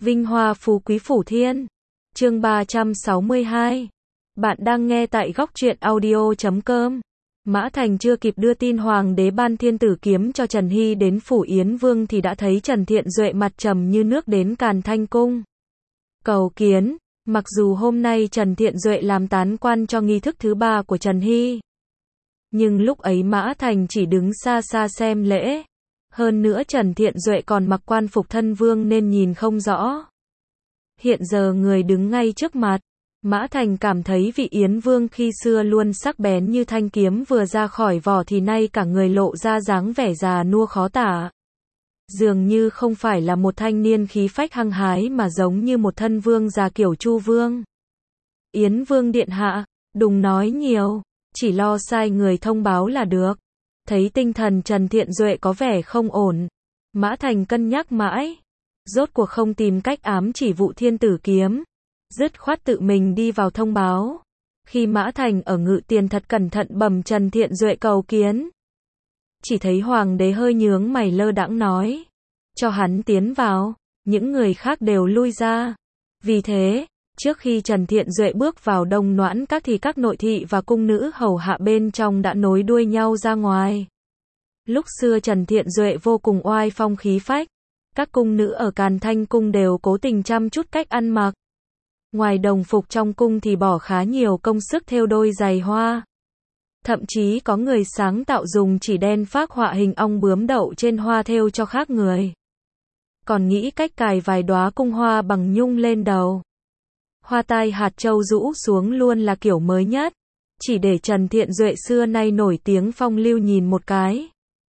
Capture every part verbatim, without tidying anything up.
Vinh hoa phú quý phủ thiên. Chương ba trăm sáu mươi hai. Bạn đang nghe tại góc truyện audio chấm com. Mã Thành chưa kịp đưa tin hoàng đế ban thiên tử kiếm cho Trần Hy đến phủ Yến Vương thì đã thấy Trần Thiện Duệ mặt trầm như nước đến Càn Thanh Cung. Cầu kiến. Mặc dù hôm nay Trần Thiện Duệ làm tán quan cho nghi thức thứ ba của Trần Hy, nhưng lúc ấy Mã Thành chỉ đứng xa xa xem lễ. Hơn nữa Trần Thiện Duệ còn mặc quan phục thân vương nên nhìn không rõ. Hiện giờ người đứng ngay trước mặt, Mã Thành cảm thấy vị Yến Vương khi xưa luôn sắc bén như thanh kiếm vừa ra khỏi vỏ thì nay cả người lộ ra dáng vẻ già nua khó tả. Dường như không phải là một thanh niên khí phách hăng hái mà giống như một thân vương già kiểu Chu Vương. Yến Vương điện hạ, đừng nói nhiều, chỉ lo sai người thông báo là được. Thấy tinh thần Trần Thiện Duệ có vẻ không ổn, Mã Thành cân nhắc mãi, rốt cuộc không tìm cách ám chỉ vụ thiên tử kiếm, dứt khoát tự mình đi vào thông báo. Khi Mã Thành ở ngự tiền thật cẩn thận bẩm Trần Thiện Duệ cầu kiến, chỉ thấy hoàng đế hơi nhướng mày lơ đãng nói, cho hắn tiến vào, những người khác đều lui ra. Vì thế, trước khi Trần Thiện Duệ bước vào Đông Noãn Các thì các nội thị và cung nữ hầu hạ bên trong đã nối đuôi nhau ra ngoài. Lúc xưa Trần Thiện Duệ vô cùng oai phong khí phách, các cung nữ ở Càn Thanh Cung đều cố tình chăm chút cách ăn mặc. Ngoài đồng phục trong cung thì bỏ khá nhiều công sức thêu đôi giày hoa. Thậm chí có người sáng tạo dùng chỉ đen phác họa hình ong bướm đậu trên hoa thêu cho khác người. Còn nghĩ cách cài vài đóa cung hoa bằng nhung lên đầu. Hoa tai hạt châu rũ xuống luôn là kiểu mới nhất, chỉ để Trần Thiện Duệ xưa nay nổi tiếng phong lưu nhìn một cái.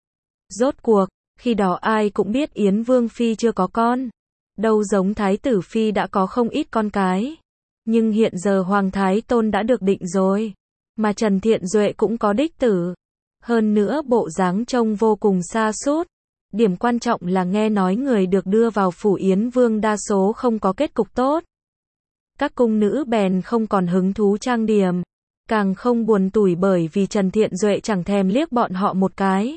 Rốt cuộc, khi đó ai cũng biết Yến Vương Phi chưa có con, đâu giống Thái tử Phi đã có không ít con cái. Nhưng hiện giờ Hoàng Thái Tôn đã được định rồi, mà Trần Thiện Duệ cũng có đích tử. Hơn nữa bộ dáng trông vô cùng sa sút. Điểm quan trọng là nghe nói người được đưa vào phủ Yến Vương đa số không có kết cục tốt. Các cung nữ bèn không còn hứng thú trang điểm, càng không buồn tủi bởi vì Trần Thiện Duệ chẳng thèm liếc bọn họ một cái.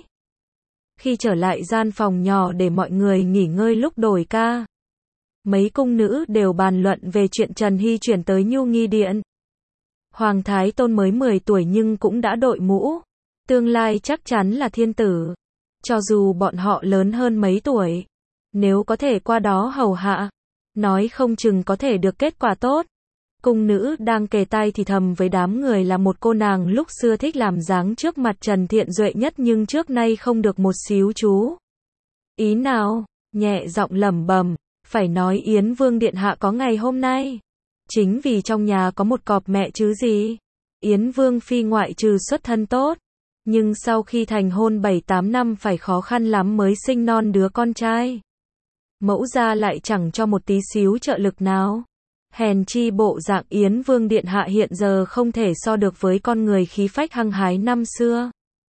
Khi trở lại gian phòng nhỏ để mọi người nghỉ ngơi lúc đổi ca, mấy cung nữ đều bàn luận về chuyện Trần Hy chuyển tới Nhu Nghi Điện. Hoàng Thái Tôn mới mười tuổi nhưng cũng đã đội mũ, tương lai chắc chắn là thiên tử. Cho dù bọn họ lớn hơn mấy tuổi, nếu có thể qua đó hầu hạ, nói không chừng có thể được kết quả tốt. Cung nữ đang kề tai thì thầm với đám người là một cô nàng lúc xưa thích làm dáng trước mặt Trần Thiện Duệ nhất nhưng trước nay không được một xíu chú ý nào, nhẹ giọng lẩm bẩm, phải nói Yến Vương điện hạ có ngày hôm nay, chính vì trong nhà có một cọp mẹ chứ gì. Yến Vương Phi ngoại trừ xuất thân tốt, nhưng sau khi thành hôn bảy tám năm phải khó khăn lắm mới sinh non đứa con trai. Mẫu gia lại chẳng cho một tí xíu trợ lực nào. Hèn chi bộ dạng Yến Vương điện hạ hiện giờ không thể so được với con người khí phách hăng hái năm xưa.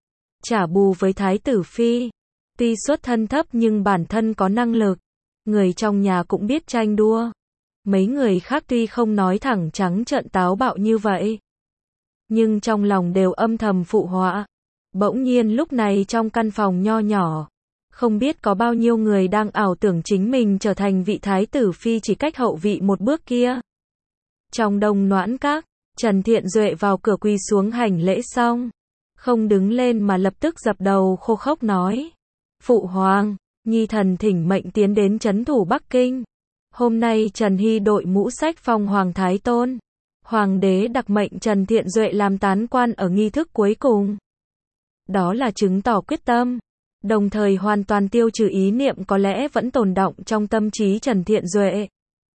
Trả bù với Thái tử Phi, tuy xuất thân thấp nhưng bản thân có năng lực, người trong nhà cũng biết tranh đua. Mấy người khác tuy không nói thẳng trắng trợn táo bạo như vậy, nhưng trong lòng đều âm thầm phụ họa. Bỗng nhiên lúc này trong căn phòng nho nhỏ, không biết có bao nhiêu người đang ảo tưởng chính mình trở thành vị Thái tử Phi chỉ cách hậu vị một bước kia. Trong Đông Noãn Các, Trần Thiện Duệ vào cửa quỳ xuống hành lễ xong, không đứng lên mà lập tức dập đầu khô khốc nói: Phụ Hoàng, nhi thần thỉnh mệnh tiến đến trấn thủ Bắc Kinh. Hôm nay Trần Hy đội mũ sách phong Hoàng Thái Tôn. Hoàng đế đặc mệnh Trần Thiện Duệ làm tán quan ở nghi thức cuối cùng. Đó là chứng tỏ quyết tâm, đồng thời hoàn toàn tiêu trừ ý niệm có lẽ vẫn tồn đọng trong tâm trí Trần Thiện Duệ.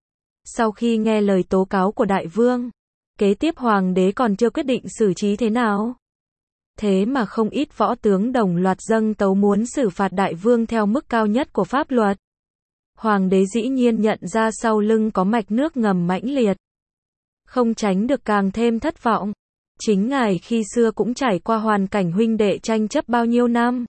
Sau khi nghe lời tố cáo của đại vương, kế tiếp hoàng đế còn chưa quyết định xử trí thế nào. Thế mà không ít võ tướng đồng loạt dâng tấu muốn xử phạt đại vương theo mức cao nhất của pháp luật. Hoàng đế dĩ nhiên nhận ra sau lưng có mạch nước ngầm mãnh liệt, không tránh được càng thêm thất vọng. Chính ngài khi xưa cũng trải qua hoàn cảnh huynh đệ tranh chấp bao nhiêu năm,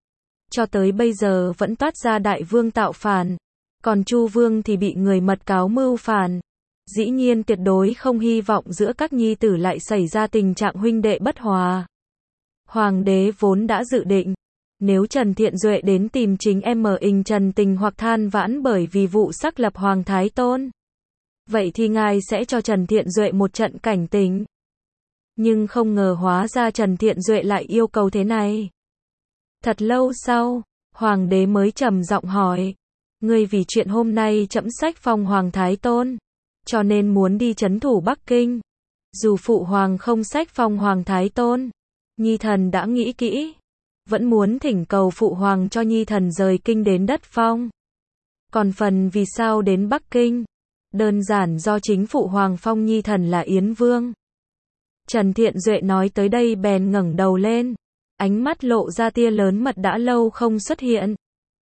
cho tới bây giờ vẫn toát ra đại vương tạo phản, còn Chu Vương thì bị người mật cáo mưu phản. Dĩ nhiên tuyệt đối không hy vọng giữa các nhi tử lại xảy ra tình trạng huynh đệ bất hòa. Hoàng đế vốn đã dự định, Nếu Trần Thiện Duệ đến tìm chính em ở ình trần tình hoặc than vãn bởi vì vụ xác lập Hoàng Thái Tôn, vậy thì ngài sẽ cho Trần Thiện Duệ một trận cảnh tỉnh. Nhưng không ngờ hóa ra Trần Thiện Duệ lại yêu cầu thế này. Thật lâu sau, Hoàng đế mới trầm giọng hỏi, ngươi vì chuyện hôm nay trẫm sách phong Hoàng Thái Tôn, cho nên muốn đi trấn thủ Bắc Kinh. Dù phụ hoàng không sách phong Hoàng Thái Tôn, nhi thần đã nghĩ kỹ, vẫn muốn thỉnh cầu phụ hoàng cho nhi thần rời kinh đến đất phong. Còn phần vì sao đến Bắc Kinh, đơn giản do chính phụ hoàng phong nhi thần là Yến Vương. Trần Thiện Duệ nói tới đây bèn ngẩng đầu lên, ánh mắt lộ ra tia lớn mật đã lâu không xuất hiện.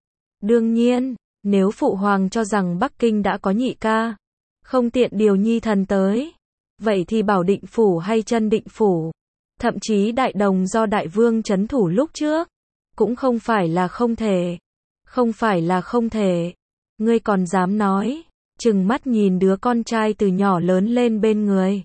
Đương nhiên, nếu phụ hoàng cho rằng Bắc Kinh đã có nhị ca, không tiện điều nhi thần tới, vậy thì Bảo Định Phủ hay Chân Định Phủ, thậm chí Đại Đồng do Đại Vương trấn thủ lúc trước, cũng không phải là không thể. Không phải là không thể. Ngươi còn dám nói, trừng mắt nhìn đứa con trai từ nhỏ lớn lên bên người.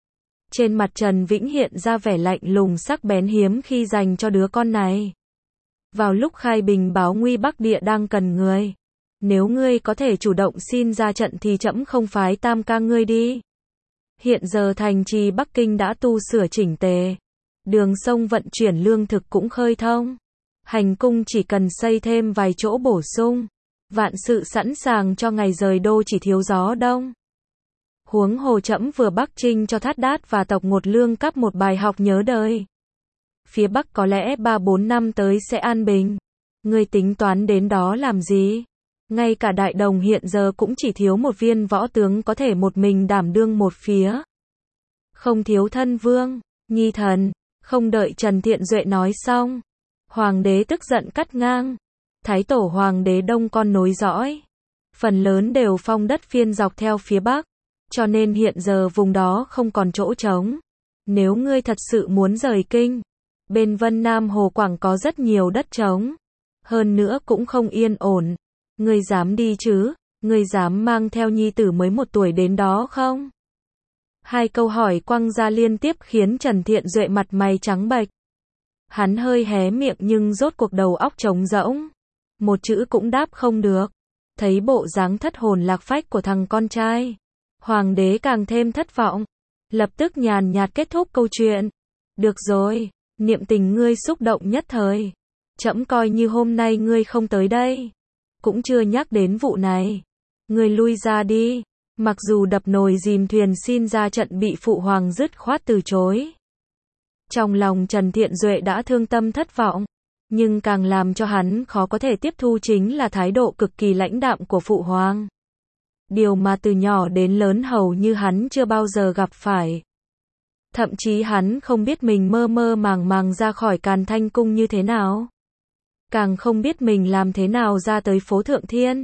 Trên mặt Trần Vĩnh hiện ra vẻ lạnh lùng sắc bén hiếm khi dành cho đứa con này. Vào lúc khai bình báo nguy Bắc Địa đang cần người, nếu ngươi có thể chủ động xin ra trận thì trẫm không phái tam ca ngươi đi. Hiện giờ thành trì Bắc Kinh đã tu sửa chỉnh tề, đường sông vận chuyển lương thực cũng khơi thông, hành cung chỉ cần xây thêm vài chỗ bổ sung, vạn sự sẵn sàng cho ngày rời đô, chỉ thiếu gió đông. Huống hồ trẫm vừa Bắc Trinh cho Thát Đát và tộc Ngột Lương cấp một bài học nhớ đời. Phía Bắc có lẽ ba bốn năm tới sẽ an bình. Ngươi tính toán đến đó làm gì? Ngay cả Đại Đồng hiện giờ cũng chỉ thiếu một viên võ tướng có thể một mình đảm đương một phía. Không thiếu thân vương, nhi thần. Không đợi Trần Thiện Duệ nói xong, Hoàng đế tức giận cắt ngang. Thái tổ Hoàng đế đông con nối dõi, phần lớn đều phong đất phiên dọc theo phía Bắc, cho nên hiện giờ vùng đó không còn chỗ trống. Nếu ngươi thật sự muốn rời kinh, bên Vân Nam Hồ Quảng có rất nhiều đất trống, hơn nữa cũng không yên ổn. Ngươi dám đi chứ? Ngươi dám mang theo nhi tử mới một tuổi đến đó không? Hai câu hỏi quăng ra liên tiếp khiến Trần Thiện Duệ mặt mày trắng bệch. Hắn hơi hé miệng nhưng rốt cuộc đầu óc trống rỗng, một chữ cũng đáp không được. Thấy bộ dáng thất hồn lạc phách của thằng con trai, Hoàng đế càng thêm thất vọng, lập tức nhàn nhạt kết thúc câu chuyện. Được rồi, niệm tình ngươi xúc động nhất thời, trẫm coi như hôm nay ngươi không tới đây, cũng chưa nhắc đến vụ này. Ngươi lui ra đi. Mặc dù đập nồi dìm thuyền xin ra trận bị phụ hoàng dứt khoát từ chối, trong lòng Trần Thiện Duệ đã thương tâm thất vọng, nhưng càng làm cho hắn khó có thể tiếp thu chính là thái độ cực kỳ lãnh đạm của phụ hoàng. Điều mà từ nhỏ đến lớn hầu như hắn chưa bao giờ gặp phải. Thậm chí hắn không biết mình mơ mơ màng màng ra khỏi Càn Thanh Cung như thế nào, càng không biết mình làm thế nào ra tới phố Thượng Thiên.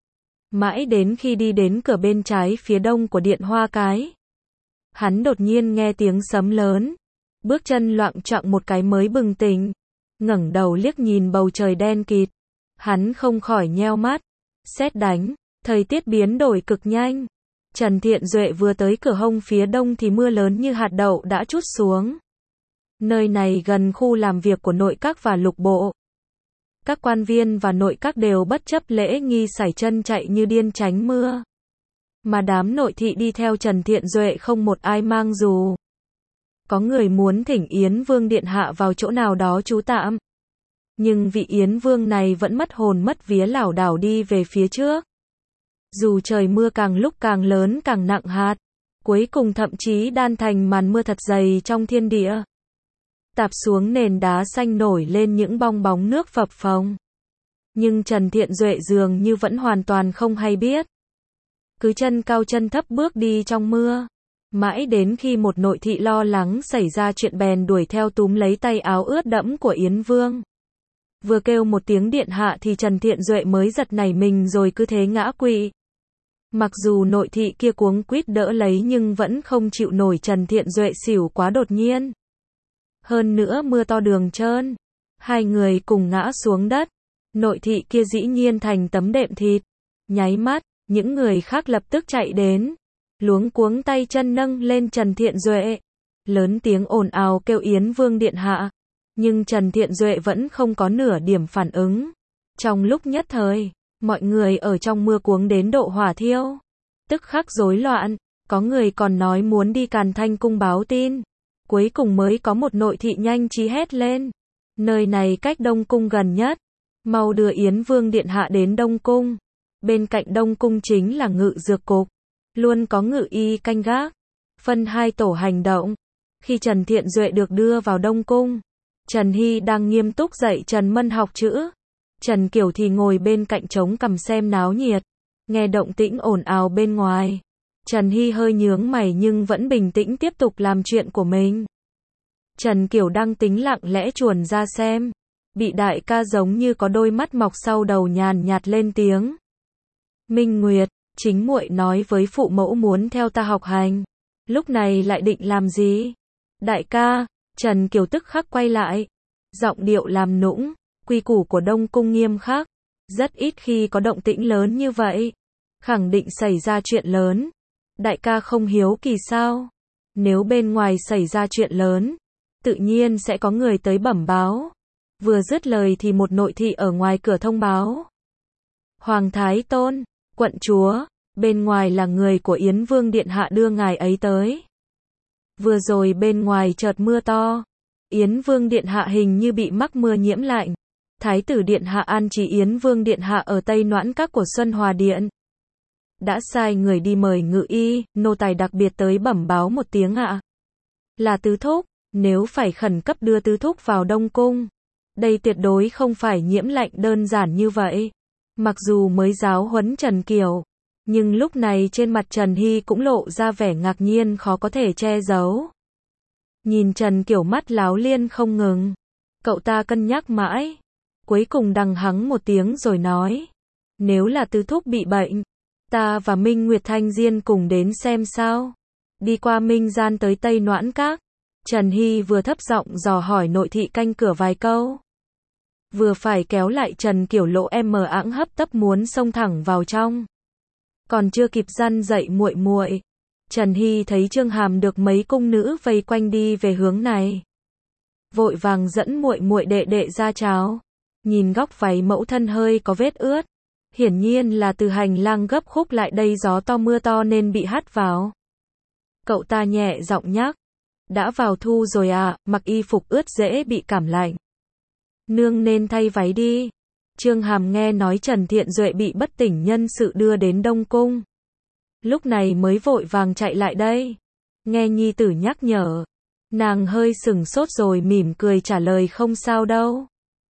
Mãi đến khi đi đến cửa bên trái phía đông của Điện Hoa Cái, hắn đột nhiên nghe tiếng sấm lớn, bước chân loạng choạng một cái mới bừng tỉnh, ngẩng đầu liếc nhìn bầu trời đen kịt, hắn không khỏi nheo mắt. Sét đánh, thời tiết biến đổi cực nhanh. Trần Thiện Duệ vừa tới cửa hông phía đông thì mưa lớn như hạt đậu đã trút xuống. Nơi này gần khu làm việc của nội các và lục bộ. Các quan viên và nội các đều bất chấp lễ nghi sải chân chạy như điên tránh mưa. Mà đám nội thị đi theo Trần Thiện Duệ không một ai mang dù. Có người muốn thỉnh Yến Vương điện hạ vào chỗ nào đó trú tạm. Nhưng vị Yến Vương này vẫn mất hồn mất vía lảo đảo đi về phía trước. Dù trời mưa càng lúc càng lớn càng nặng hạt, cuối cùng thậm chí đan thành màn mưa thật dày trong thiên địa. Tạp xuống nền đá xanh nổi lên những bong bóng nước phập phồng. Nhưng Trần Thiện Duệ dường như vẫn hoàn toàn không hay biết. Cứ chân cao chân thấp bước đi trong mưa. Mãi đến khi một nội thị lo lắng xảy ra chuyện bèn đuổi theo túm lấy tay áo ướt đẫm của Yến Vương. Vừa kêu một tiếng điện hạ thì Trần Thiện Duệ mới giật nảy mình rồi cứ thế ngã quỵ. Mặc dù nội thị kia cuống quýt đỡ lấy nhưng vẫn không chịu nổi Trần Thiện Duệ xỉu quá đột nhiên. Hơn nữa mưa to đường trơn, hai người cùng ngã xuống đất. Nội thị kia dĩ nhiên thành tấm đệm thịt. Nháy mắt, những người khác lập tức chạy đến, luống cuống tay chân nâng lên Trần Thiện Duệ, lớn tiếng ồn ào kêu Yến Vương điện hạ. Nhưng Trần Thiện Duệ vẫn không có nửa điểm phản ứng. Trong lúc nhất thời, mọi người ở trong mưa cuống đến độ hỏa thiêu. Tức khắc rối loạn, có người còn nói muốn đi Càn Thanh cung báo tin. Cuối cùng mới có một nội thị nhanh trí hét lên. Nơi này cách Đông cung gần nhất. Mau đưa Yến Vương điện hạ đến Đông cung. Bên cạnh Đông cung chính là ngự dược cục. Luôn có ngự y canh gác. Phân hai tổ hành động. Khi Trần Thiện Duệ được đưa vào Đông cung, Trần Hy đang nghiêm túc dạy Trần Mân học chữ. Trần Kiều thì ngồi bên cạnh trống cằm xem náo nhiệt. Nghe động tĩnh ồn ào bên ngoài. Trần Hy hơi nhướng mày nhưng vẫn bình tĩnh tiếp tục làm chuyện của mình. Trần Kiều đang tính lặng lẽ chuồn ra xem. Bị đại ca giống như có đôi mắt mọc sau đầu nhàn nhạt lên tiếng. Minh Nguyệt, chính muội nói với phụ mẫu muốn theo ta học hành. Lúc này lại định làm gì? Đại ca, Trần Kiều tức khắc quay lại. Giọng điệu làm nũng, quy củ của Đông cung nghiêm khắc. Rất ít khi có động tĩnh lớn như vậy. Khẳng định xảy ra chuyện lớn. Đại ca không hiếu kỳ sao? Nếu bên ngoài xảy ra chuyện lớn, tự nhiên sẽ có người tới bẩm báo. Vừa dứt lời thì một nội thị ở ngoài cửa thông báo. Hoàng Thái Tôn, quận chúa, bên ngoài là người của Yến Vương điện hạ đưa ngài ấy tới. Vừa rồi bên ngoài chợt mưa to. Yến Vương điện hạ hình như bị mắc mưa nhiễm lạnh. Thái tử điện hạ an trí Yến Vương điện hạ ở Tây Noãn Các của Xuân Hòa điện. Đã sai người đi mời ngự y, nô tài đặc biệt tới bẩm báo một tiếng ạ. Là tứ thúc, nếu phải khẩn cấp đưa tứ thúc vào Đông cung. Đây tuyệt đối không phải nhiễm lạnh đơn giản như vậy. Mặc dù mới giáo huấn Trần Kiều, nhưng lúc này trên mặt Trần Hy cũng lộ ra vẻ ngạc nhiên khó có thể che giấu. Nhìn Trần Kiều mắt láo liên không ngừng. Cậu ta cân nhắc mãi. Cuối cùng đằng hắng một tiếng rồi nói. Nếu là tứ thúc bị bệnh, ta và Minh Nguyệt Thanh Diên cùng đến xem sao. Đi qua Minh Gian tới Tây Noãn Các. Trần Hy vừa thấp giọng dò hỏi nội thị canh cửa vài câu. Vừa phải kéo lại Trần Kiều lộ em mờ ẵng hấp tấp muốn xông thẳng vào trong. Còn chưa kịp răn dậy muội muội, Trần Hy thấy Trương Hàm được mấy cung nữ vây quanh đi về hướng này. Vội vàng dẫn muội muội đệ đệ ra chào. Nhìn góc váy mẫu thân hơi có vết ướt. Hiển nhiên là từ hành lang gấp khúc lại đây gió to mưa to nên bị hắt vào. Cậu ta nhẹ giọng nhắc. Đã vào thu rồi à, mặc y phục ướt dễ bị cảm lạnh. Nương nên thay váy đi. Trương Hàm nghe nói Trần Thiện Duệ bị bất tỉnh nhân sự đưa đến Đông cung. Lúc này mới vội vàng chạy lại đây. Nghe nhi tử nhắc nhở. Nàng hơi sừng sốt rồi mỉm cười trả lời không sao đâu.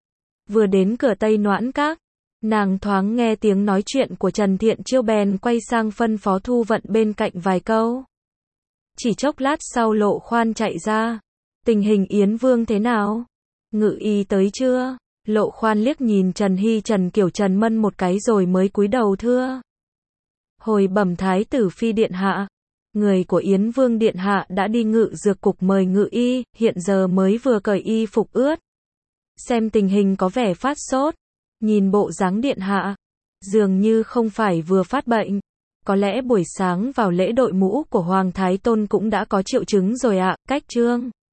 Vừa đến cửa Tây Noãn Các, nàng thoáng nghe tiếng nói chuyện của Trần Thiện Chiêu bèn quay sang phân phó Thu Vận bên cạnh vài câu. Chỉ chốc lát sau Lộ Khoan chạy ra. Tình hình Yến Vương thế nào? Ngự y tới chưa? Lộ Khoan liếc nhìn Trần Hy Trần Kiều Trần Mân một cái rồi mới cúi đầu thưa. Hồi bẩm Thái tử Phi điện hạ. Người của Yến Vương điện hạ đã đi ngự dược cục mời ngự y, hiện giờ mới vừa cởi y phục ướt. Xem tình hình có vẻ phát sốt. Nhìn bộ dáng điện hạ, dường như không phải vừa phát bệnh. Có lẽ buổi sáng vào lễ đội mũ của Hoàng Thái Tôn cũng đã có triệu chứng rồi ạ. Cách Trương